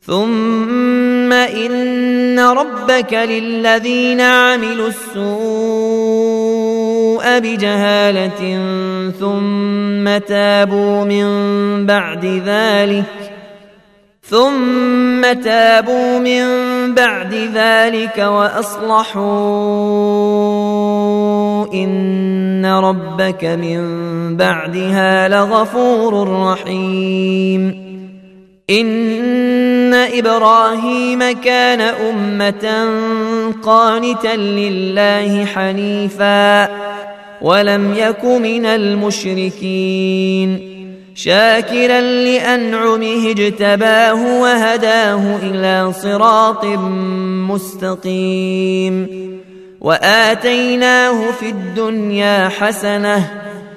ثم إن ربك للذين عملوا السوء بجهالة ثم تابوا من بعد ذلك وأصلحوا إن ربك من بعدها لغفور رحيم. إن إبراهيم كان أمة قانتا لله حنيفا ولم يك من المشركين شاكرا لأنعمه اجتباه وهداه إلى صراط مستقيم وآتيناه في الدنيا حسنة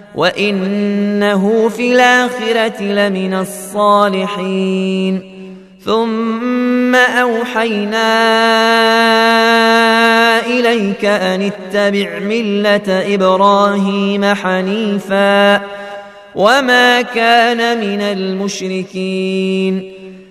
وإنه في الآخرة لمن الصالحين. ثم أوحينا إليك أن اتبع ملة إبراهيم حنيفا وما كان من المشركين.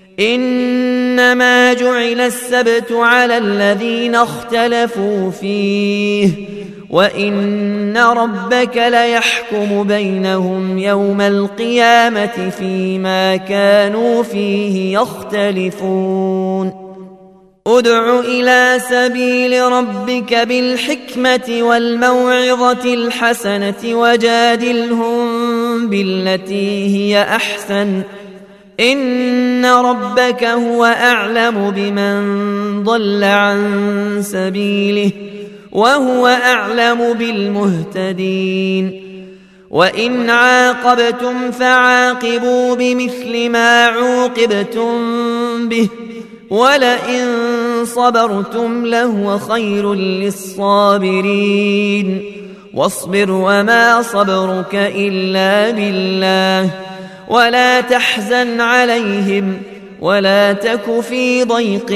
إنما جعل السبت على الذين اختلفوا فيه وإن ربك ليحكم بينهم يوم القيامة فيما كانوا فيه يختلفون. ادع إلى سبيل ربك بالحكمة والموعظة الحسنة وجادلهم بالتي هي أحسن إن ربك هو أعلم بمن ضل عن سبيله وهو أعلم بالمهتدين. وإن عاقبتم فعاقبوا بمثل ما عوقبتم به ولئن صبرتم لهو خير للصابرين. واصبر وما صبرك إلا بالله ولا تحزن عليهم ولا تك في ضيق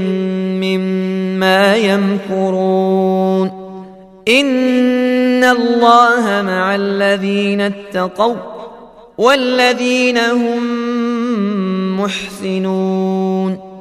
مما يمكرون. إن الله مع الذين اتقوا والذين هم محسنون.